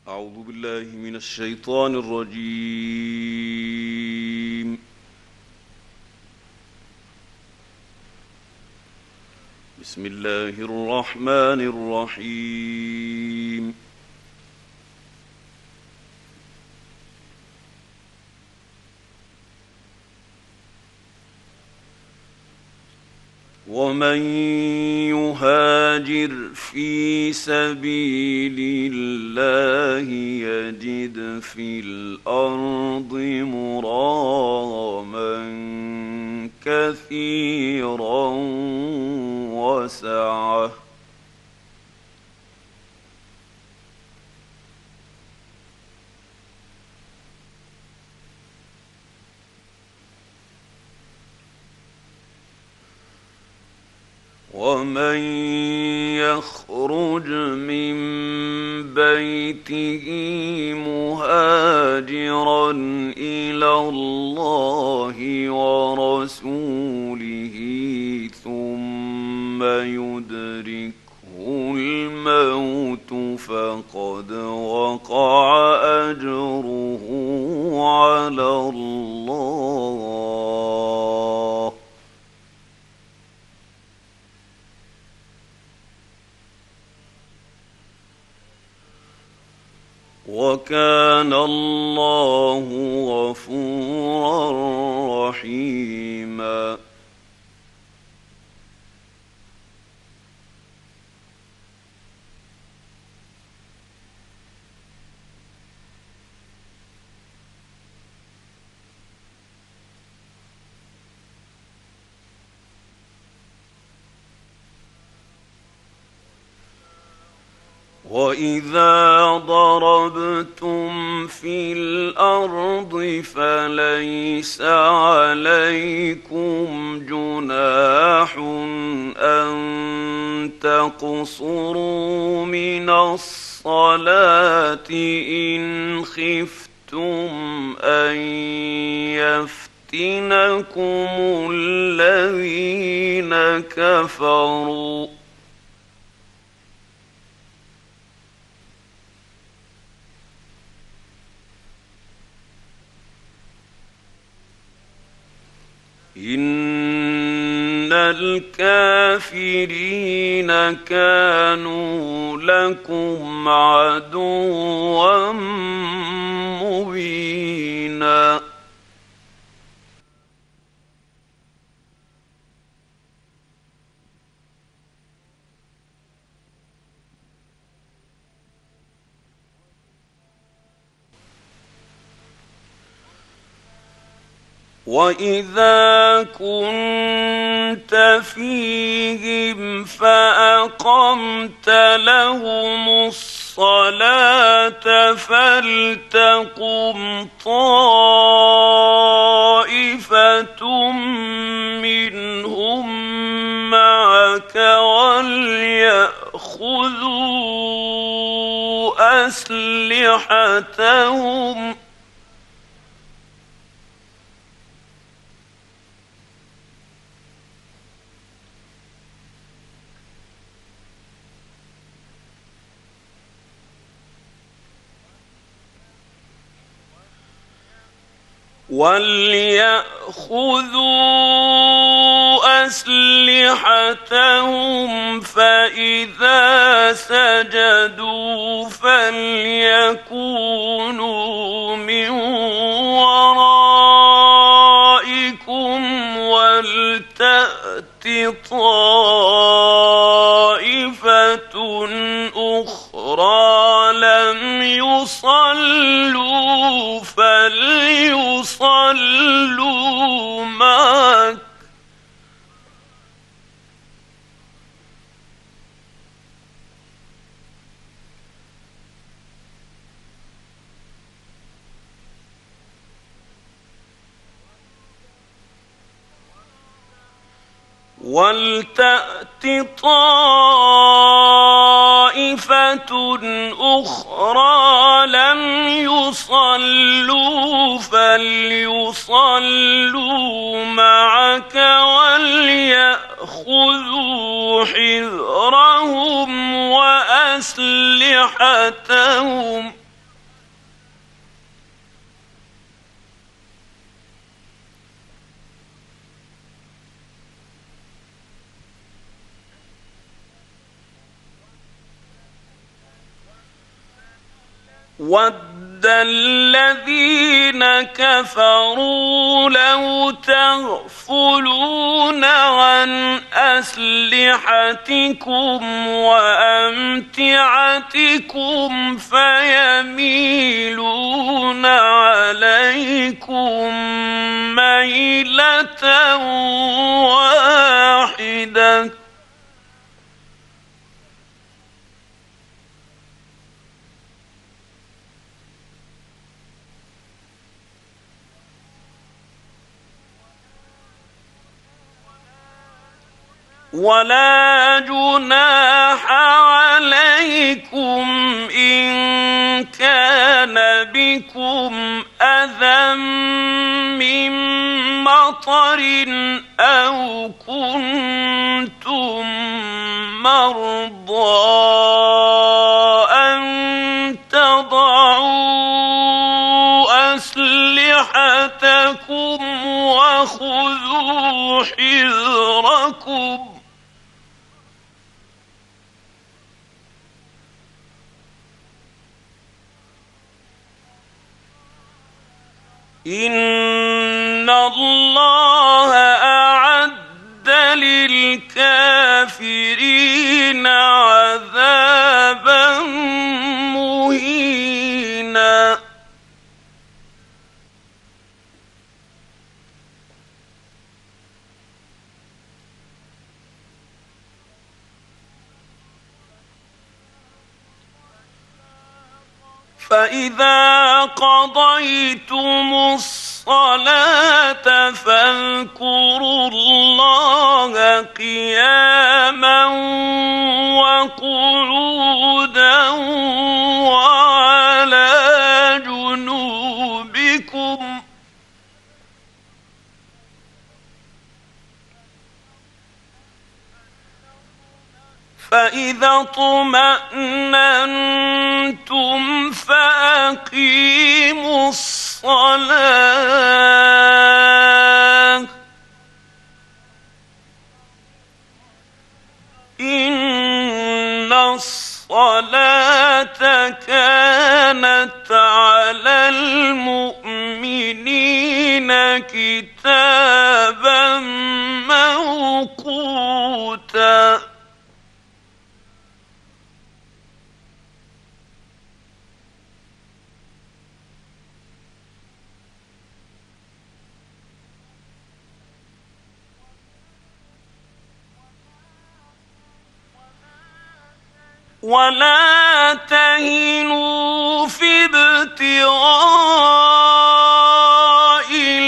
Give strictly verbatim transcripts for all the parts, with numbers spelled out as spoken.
أعوذ بالله من الشيطان الرجيم. بسم الله الرحمن الرحيم. ومن يهاجر في سبيل الله يجد في الأرض مراغما كثيرا وسعة ومن يخرج من بيته مهاجرا إلى الله ورسوله ثم يدركه الموت فقد وقع أجره على الله، وكان الله غفورا رحيما. وَإِذَا ضَرَبْتُمْ فِي الْأَرْضِ فَلَيْسَ عَلَيْكُمْ جُنَاحٌ أَن تَقْصُرُوا مِنَ الصَّلَاةِ إِنْ خِفْتُمْ أَن يَفْتِنَكُمُ الَّذِينَ كَفَرُوا، إِنَّ الْكَافِرِينَ كَانُوا لَكُمْ عَدُوًّا مُّبِينًا. وَإِذَا كُنتَ فِيهِمْ فَأَقَمْتَ لَهُمُ الصَّلَاةَ فَلْتَقُمْ طَائِفَةٌ مِّنْهُم مَّعَكَ وَلْيَأْخُذُوا أَسْلِحَتَهُمْ وَلْيَأْخُذُوا أَسْلِحَتَهُمْ فَإِذَا سَجَدُوا فَلْيَكُونُوا مِنْ وَرَائِكُمْ وَلْتَأْتِ طَائِفَةٌ أُخْرَىٰ لَمْ يُصَلُّوا فَلْيُصَلُّوا مَعَكَ وَلْتَأْتِ طَائِفَةٌ أُخْرَىٰ لَمْ يُصَلُّوا فَلْيُصَلُّوا مَعَكَ وَلْيَأْخُذُوا حِذْرَهُمْ وَأَسْلِحَتَهُمْ وَدَّ الَّذِينَ كَفَرُوا لَوْ تَغْفُلُونَ عَنْ أَسْلِحَتِكُمْ وَأَمْتِعَتِكُمْ فَيَمِيلُونَ عَلَيْكُمْ مَيْلَةً وَاحِدَةً. ولا جناح عليكم إن كان بكم أذى من مطر أو كنتم مرضى أن تضعوا أسلحتكم وخذوا حذركم إن الله أعد للكافرين عذابا مهينا. فإذا قضيتم الصلاة فاذكروا الله قياما وقعودا وعلى جنوبكم فإذا اطمأننتم فأقيموا الصلاة إن الصلاة كانت على المؤمنين كتابا موقوتا. ولا تهنوا في ابتغاء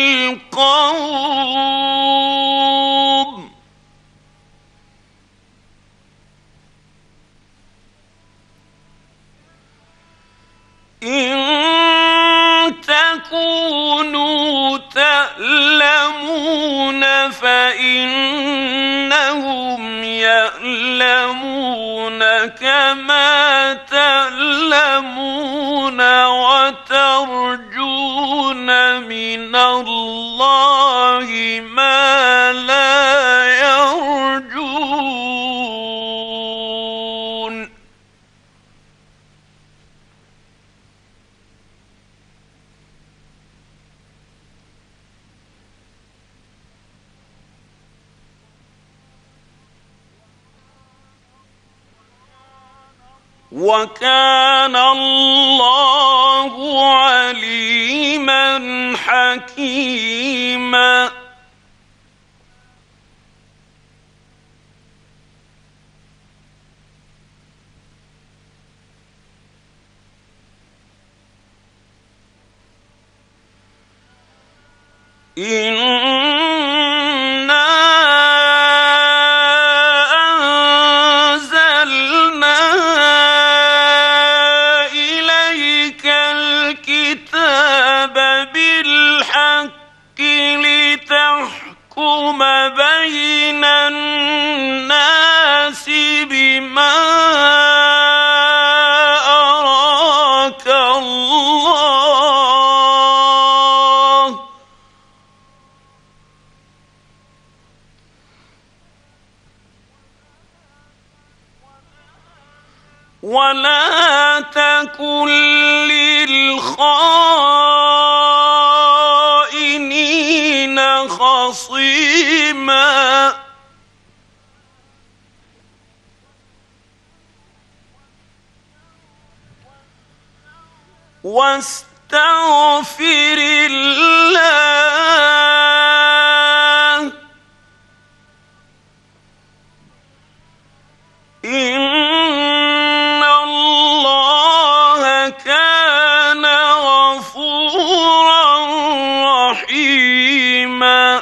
القوم إن تكونوا تألمون فإنهم يألمون كما تألمون وترجون من الله ما لا يرجون. وكان الله عليما حكيما. إنا أنزلنا إليك الكتاب بالحق لتحكم بين الناس بما أراك الله ولا تكن للخائنين خصيما واستغفر الله إن الله كان غفورا رحيما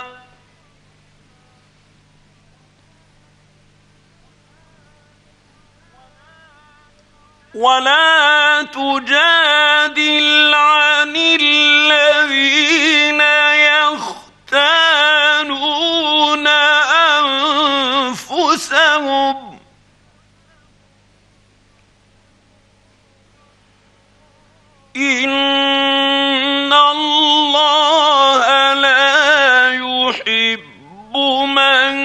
ولا تجادل عن الذين يختانون أنفسهم إن الله لا يحب من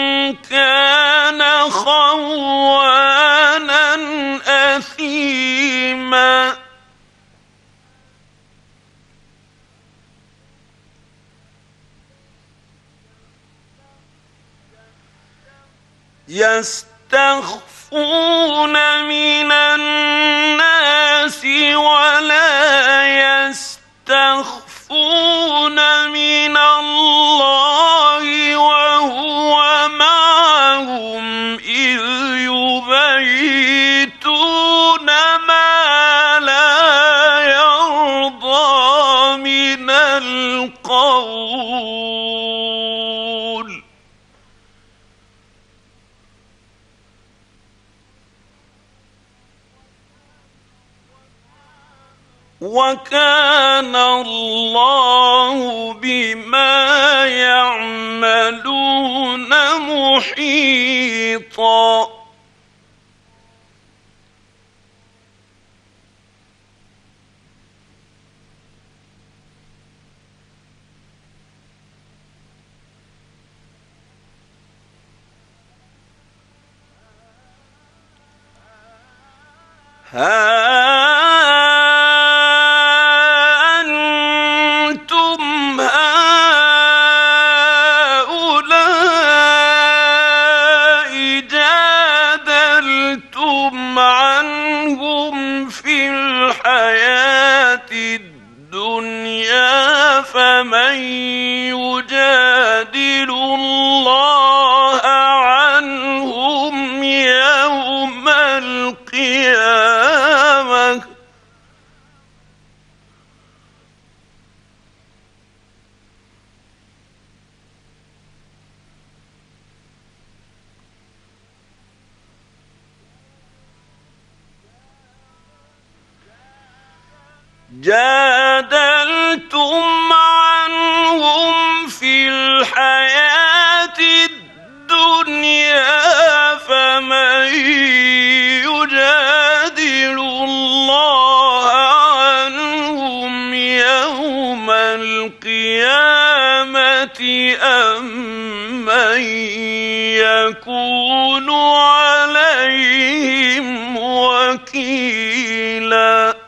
كان خوانا أثيما يستخفون من الناس ولا يستخفون من الله وهو معهم إذ يبيتون ما لا يرضى من القول وكان الله بما يعملون محيطا ها أنتم هؤلاء جادلتم عنهم في الحياة الدنيا فمن يجادل الله عنهم يوم القيامة جادلتم عنهم في الحياة الدنيا فمن يجادل الله عنهم يوم القيامة أم من يكون عليهم وكيلا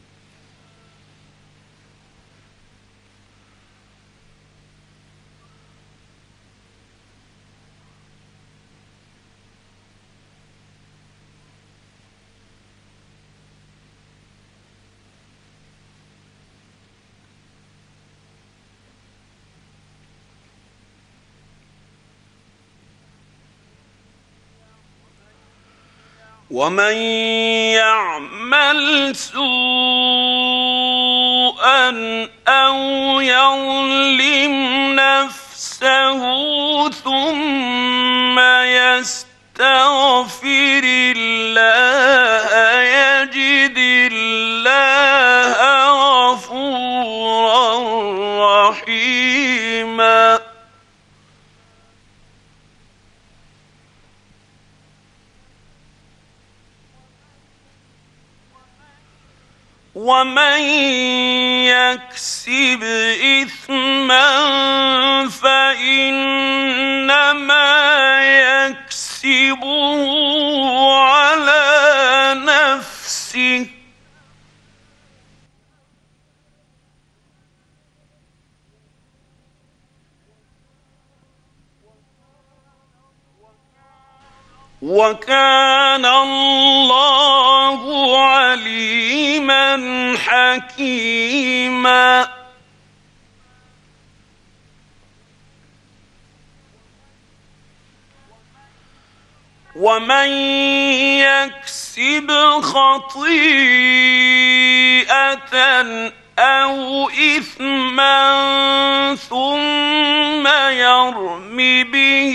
ومن يعمل سوءا أو يظلم نفسه ثم يستغفر الله يجد الله غفورا رحيما ومن يكسب إثما فإنما يكسبه على نفسه وكان الله عليما حكيما. ومن يكسب خطيئة أو إثما ثم يرم به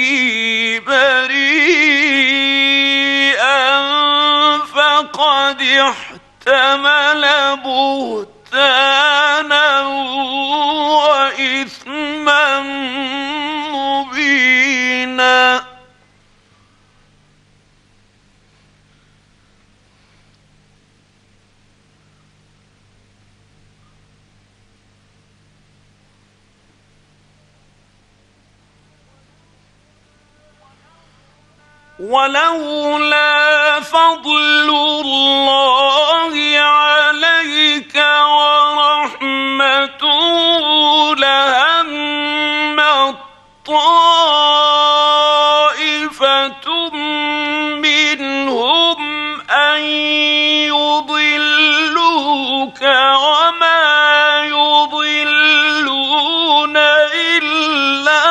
بريئا فقد احتمل بهتانا وإثما مبينا. ولولا فضل الله عليك ورحمته لهم طائفة منهم أن يضلوك وما يضلون إلا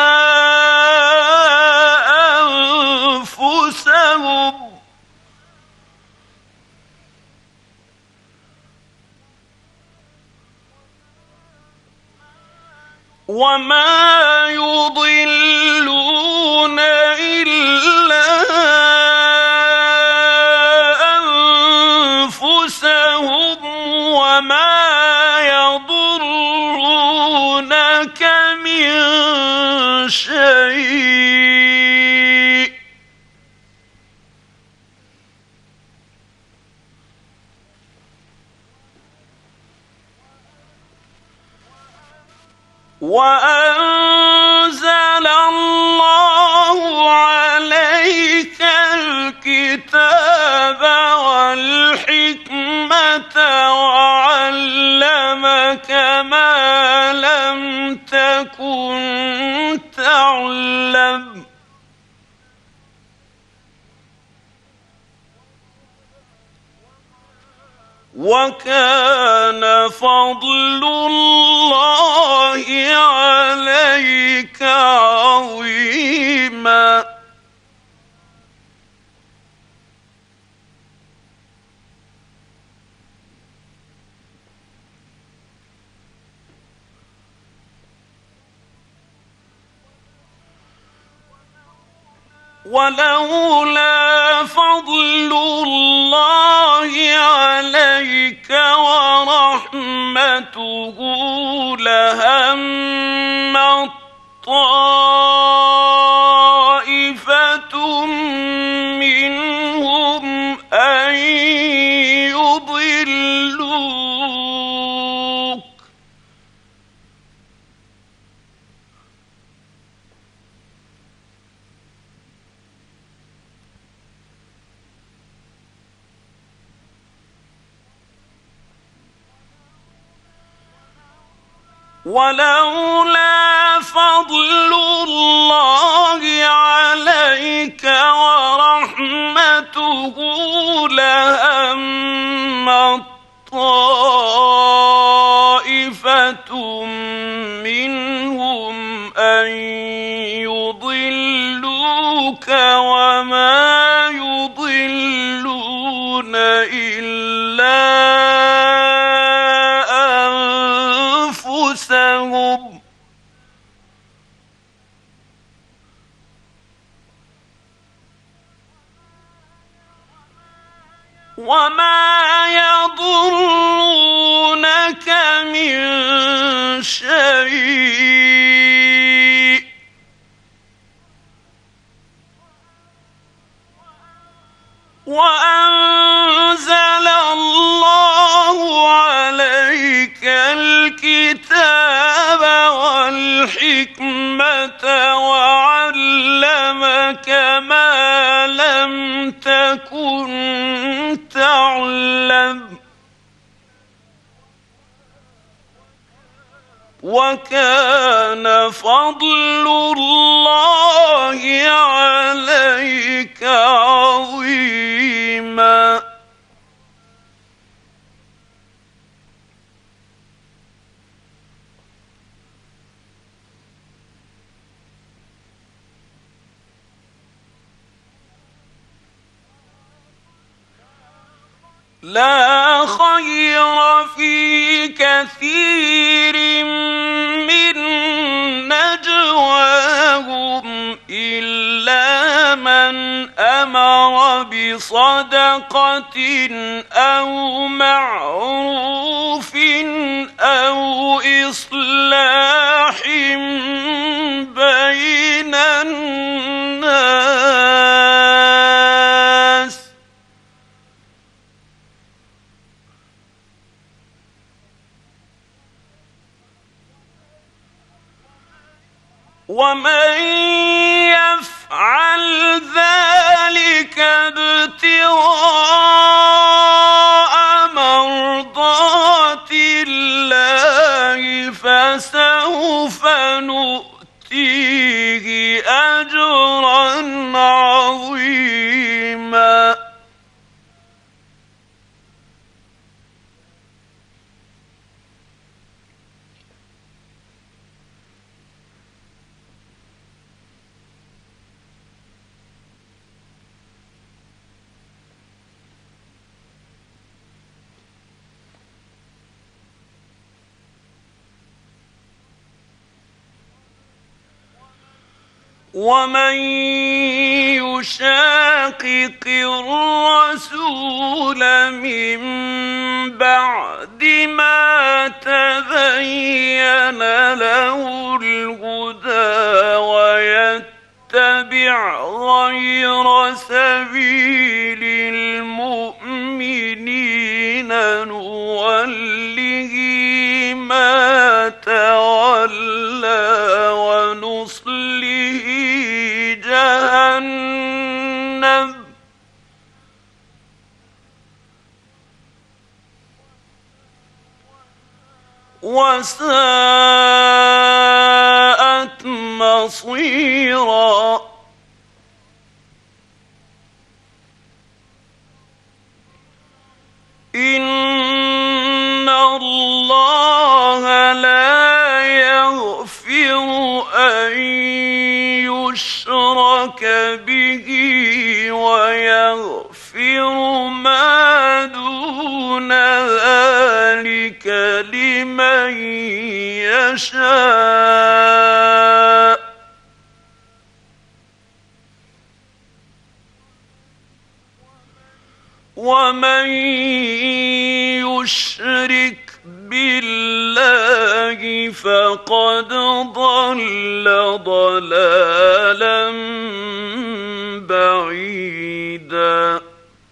وما يضلون إلا أنفسهم وما يضرونك من شيء. وأنزل الله عليك الكتاب والحكمة وعلمك ما لم تكن تعلم وكان فضل الله عليك عظيما. ولولا فضل الله عليك ورحمته لهم طائفة منهم أن يضلوك ولولا فضل الله عليك ورحمته لهم طائفة منهم أن يضلوك وما يضلون إلا أنفسهم وما يضرونك من شيء. وأنزل الله عليك الكتاب والحكمة وعلمك ما لم تكن تعلم وكان فضل الله عليك عليك عظيما. لا خير في كثير من نجواهم إلا من أمر بصدقة أو معروف أو إصلاح بين الناس. ومن يفعل ذلك ابتغاء مرضات الله فسوف نؤتيه أجرا عظيما. ومن يشاقق الرسول من بعد ما تبين له الهدى ويتبع غير سبيل المؤمنين نوله ما تولى ونصله جهنم وساءت مصيرا. إن الله لا يغفر أن يشرك به ويغفر ما دون ذلك لمن يشاء. ومن يشرك بالله فقد ضل ضلالا بعيدا.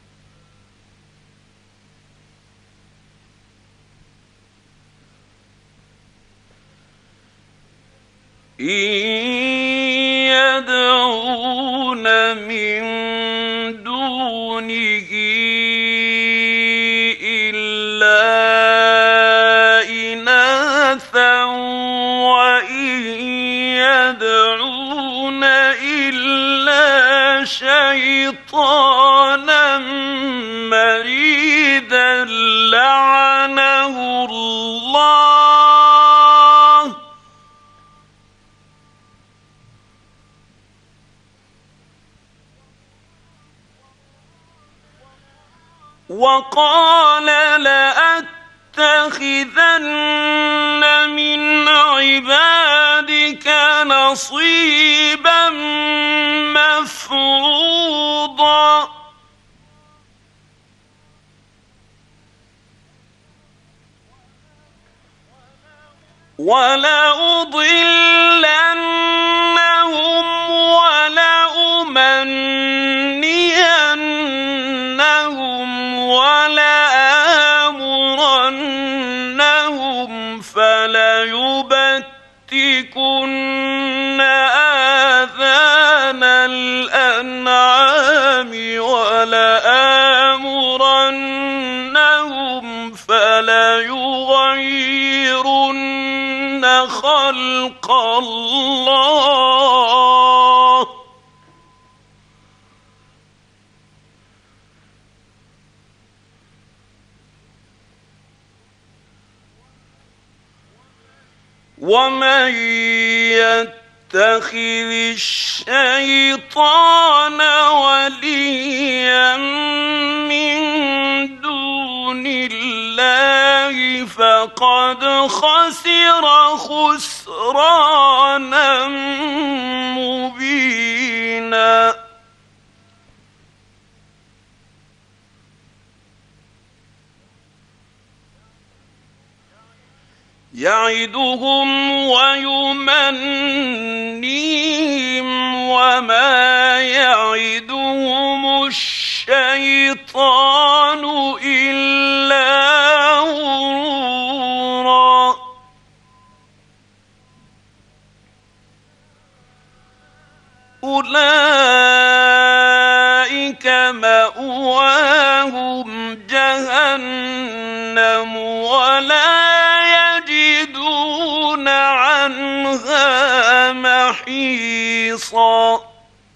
إن يدعون من دونه إلا إناثا وإن يدعون إلا شيطانا مريدا لعنه الله وقال لأتخذن من عبادك نصيبا مفروضا. ولأضلنهم ولأمنينهم ولآمرنهم فليبتكن آذان الأنعام ولآمرنهم فليغيرن خلق الله ومن يتخذ الشيطان وليا من دون الله فقد خسر خسرانا مبينا. يعدهم ويمنيهم وما يعدهم الشيطان إلا غرورا. أولئك مأواهم جهنم ولا يجدون عنها محيصا.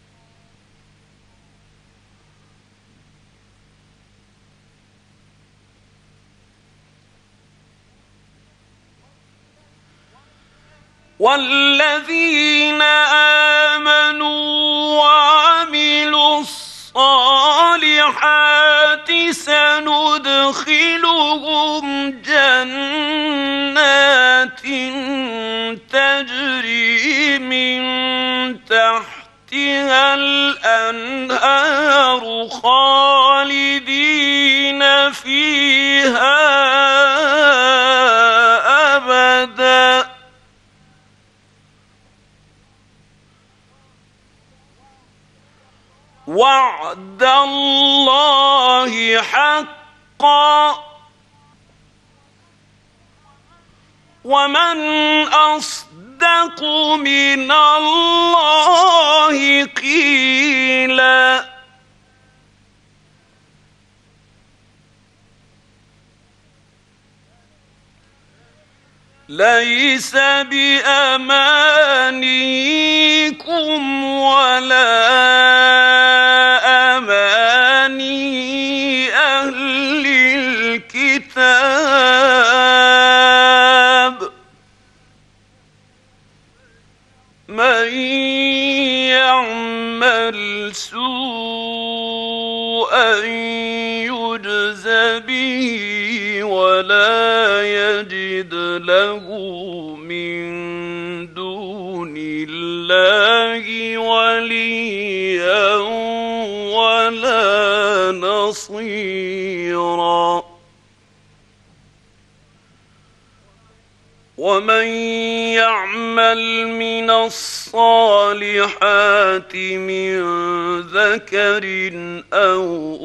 والذين آمنوا وعملوا الصالحات سندخلهم جنات تجري من تحتها الأنهار خالدين فيها أبدا. وعد الله حقا ومن أصدق من الله قيلا. ليس بأمانيكم ولا أماني أهل الكتاب. من يعمل سوءا يجز به ولا يجد له من دون الله وليا ولا نصيرا. ومن يعمل من الصالحات من ذكر أو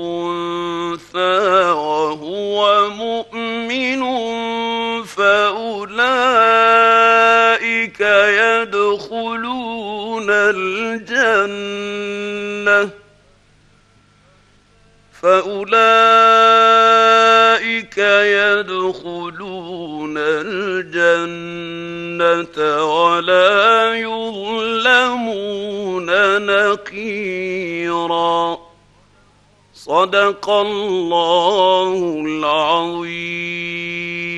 أنثى وهو مؤمن فأولئك يدخلون الجنة فأولئك يدخلون الجنة ولا يظلمون نقيرا. صدق الله العظيم.